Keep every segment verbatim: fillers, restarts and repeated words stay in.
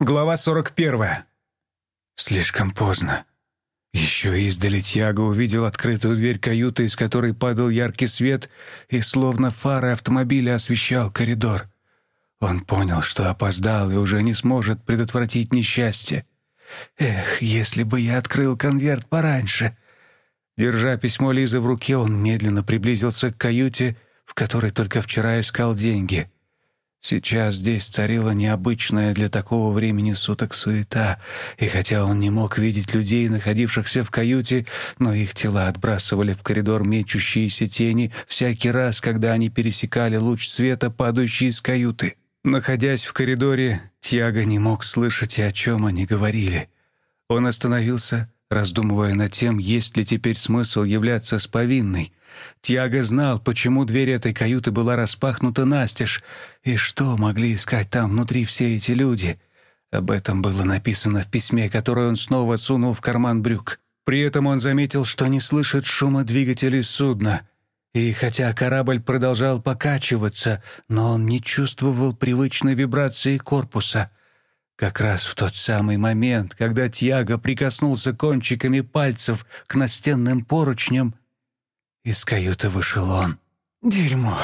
Глава сорок первая. Слишком поздно. Еще издали Тьяго увидел открытую дверь каюты, из которой падал яркий свет и словно фары автомобиля освещал коридор. Он понял, что опоздал и уже не сможет предотвратить несчастье. «Эх, если бы я открыл конверт пораньше!» Держа письмо Лизы в руке, он медленно приблизился к каюте, в которой только вчера искал деньги. Сейчас здесь царила необычная для такого времени суток суета, и хотя он не мог видеть людей, находившихся в каюте, но их тела отбрасывали в коридор мечущиеся тени всякий раз, когда они пересекали луч света, падающий из каюты. Находясь в коридоре, Тьяго не мог слышать, и о чем они говорили. Он остановился, раздумывая над тем, есть ли теперь смысл являться с повинной. Тьяго знал, почему дверь этой каюты была распахнута настежь, и что могли искать там внутри все эти люди. Об этом было написано в письме, которое он снова сунул в карман брюк. При этом он заметил, что не слышит шума двигателей судна. И хотя корабль продолжал покачиваться, но он не чувствовал привычной вибрации корпуса. Как раз в тот самый момент, когда Тьяго прикоснулся кончиками пальцев к настенным поручням, из каюты вышел он. «Дерьмо!»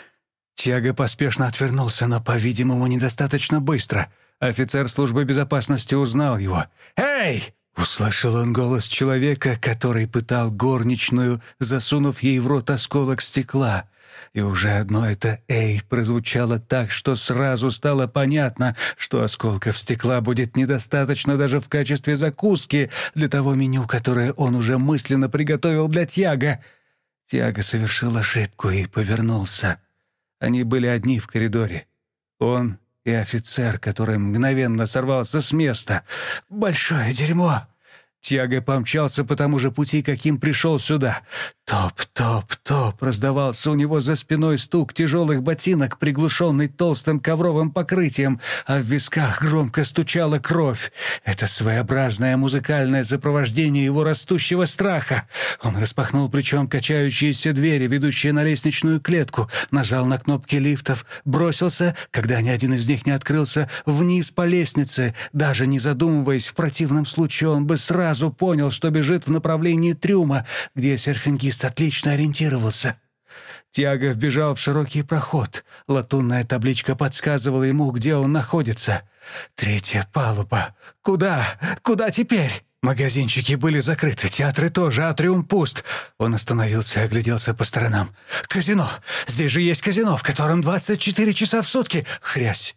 Тьяго поспешно отвернулся, но, по-видимому, недостаточно быстро. Офицер службы безопасности узнал его. «Эй!» — услышал он голос человека, который пытал горничную, засунув ей в рот осколок стекла. И уже одно это «эй» прозвучало так, что сразу стало понятно, что осколков стекла будет недостаточно даже в качестве закуски для того меню, которое он уже мысленно приготовил для Тьяго. Тьяго совершил ошибку и повернулся. Они были одни в коридоре. Он и офицер, который мгновенно сорвался с места. «Большое дерьмо!» Тьяго помчался по тому же пути, каким пришел сюда. Топ-топ-топ раздавался у него за спиной стук тяжелых ботинок, приглушенный толстым ковровым покрытием, а в висках громко стучала кровь. Это своеобразное музыкальное сопровождение его растущего страха. Он распахнул плечом качающиеся двери, ведущие на лестничную клетку, нажал на кнопки лифтов, бросился, когда ни один из них не открылся, вниз по лестнице, даже не задумываясь, в противном случае он бы сразу Сразу понял, что бежит в направлении трюма, где серфингист отлично ориентировался. Тьяго вбежал в широкий проход. Латунная табличка подсказывала ему, где он находится. Третья палуба. Куда? Куда теперь? Магазинчики были закрыты, театры тоже, а трюм пуст. Он остановился и огляделся по сторонам. «Казино! Здесь же есть казино, в котором двадцать четыре часа в сутки!» Хрясь!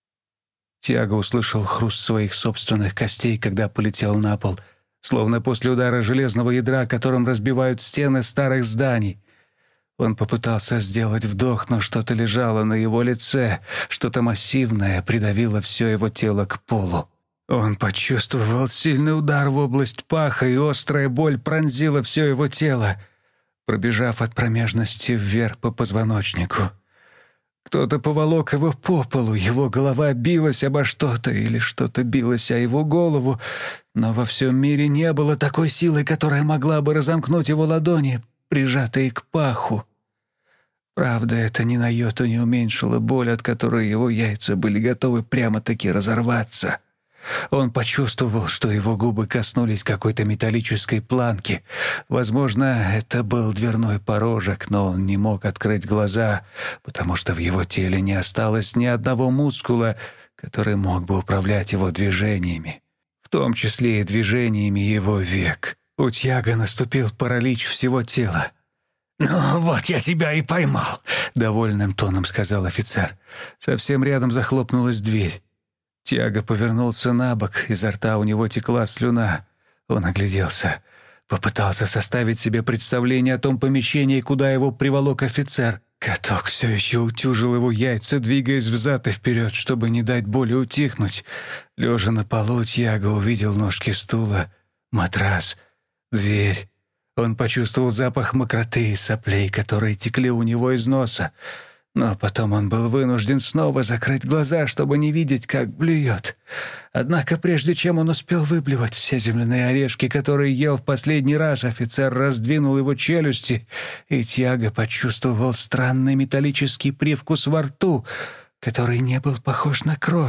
Тьяго услышал хруст своих собственных костей, когда полетел на пол, словно после удара железного ядра, которым разбивают стены старых зданий. Он попытался сделать вдох, но что-то лежало на его лице, что-то массивное придавило все его тело к полу. Он почувствовал сильный удар в область паха, и острая боль пронзила все его тело, пробежав от промежности вверх по позвоночнику. Кто-то поволок его по полу, его голова билась обо что-то, или что-то билось о его голову, но во всем мире не было такой силы, которая могла бы разомкнуть его ладони, прижатые к паху. Правда, это ни на йоту не уменьшило боль, от которой его яйца были готовы прямо-таки разорваться. Он почувствовал, что его губы коснулись какой-то металлической планки. Возможно, это был дверной порожек, но он не мог открыть глаза, потому что в его теле не осталось ни одного мускула, который мог бы управлять его движениями, в том числе и движениями его век. У Тьяго наступил паралич всего тела. «Ну вот я тебя и поймал», — довольным тоном сказал офицер. Совсем рядом захлопнулась дверь. Тьяго повернулся на бок, изо рта у него текла слюна. Он огляделся, попытался составить себе представление о том помещении, куда его приволок офицер. Каток все еще утюжил его яйца, двигаясь взад и вперед, чтобы не дать боли утихнуть. Лежа на полу, Тьяго увидел ножки стула, матрас, дверь. Он почувствовал запах мокроты и соплей, которые текли у него из носа. Но потом он был вынужден снова закрыть глаза, чтобы не видеть, как блюет. Однако прежде чем он успел выблевать все земляные орешки, которые ел в последний раз, офицер раздвинул его челюсти, и Тьяго почувствовал странный металлический привкус во рту, который не был похож на кровь.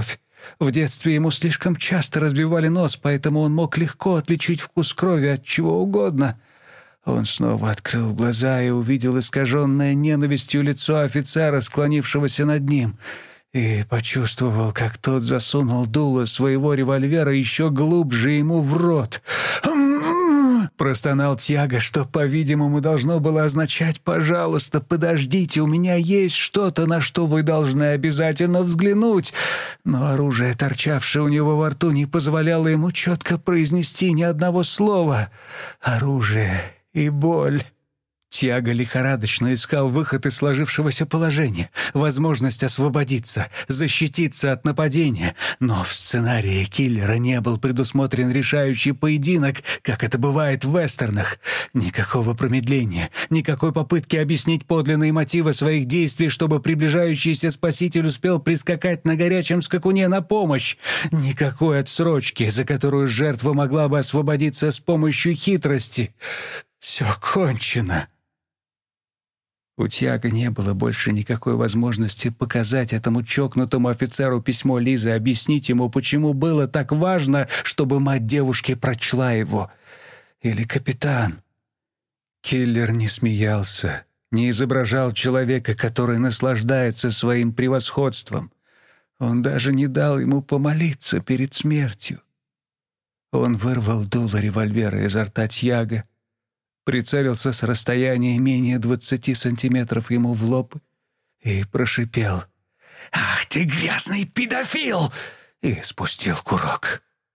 В детстве ему слишком часто разбивали нос, поэтому он мог легко отличить вкус крови от чего угодно. Он снова открыл глаза и увидел искаженное ненавистью лицо офицера, склонившегося над ним, и почувствовал, как тот засунул дуло своего револьвера еще глубже ему в рот. Простонал Тьяго, что, по-видимому, должно было означать: «Пожалуйста, подождите, у меня есть что-то, на что вы должны обязательно взглянуть». Но оружие, торчавшее у него во рту, не позволяло ему четко произнести ни одного слова. Оружие и боль. Тьяго лихорадочно искал выход из сложившегося положения, возможность освободиться, защититься от нападения, но в сценарии киллера не был предусмотрен решающий поединок, как это бывает в вестернах. Никакого промедления, никакой попытки объяснить подлинные мотивы своих действий, чтобы приближающийся спаситель успел прискакать на горячем скакуне на помощь. Никакой отсрочки, за которую жертва могла бы освободиться с помощью хитрости. Все кончено. У Тьяго не было больше никакой возможности показать этому чокнутому офицеру письмо Лизы, объяснить ему, почему было так важно, чтобы мать девушки прочла его. Или капитан. Киллер не смеялся, не изображал человека, который наслаждается своим превосходством. Он даже не дал ему помолиться перед смертью. Он вырвал дуло револьвера изо рта Тьяго, прицелился с расстояния менее двадцати сантиметров ему в лоб и прошипел: «Ах ты, грязный педофил!» и спустил курок.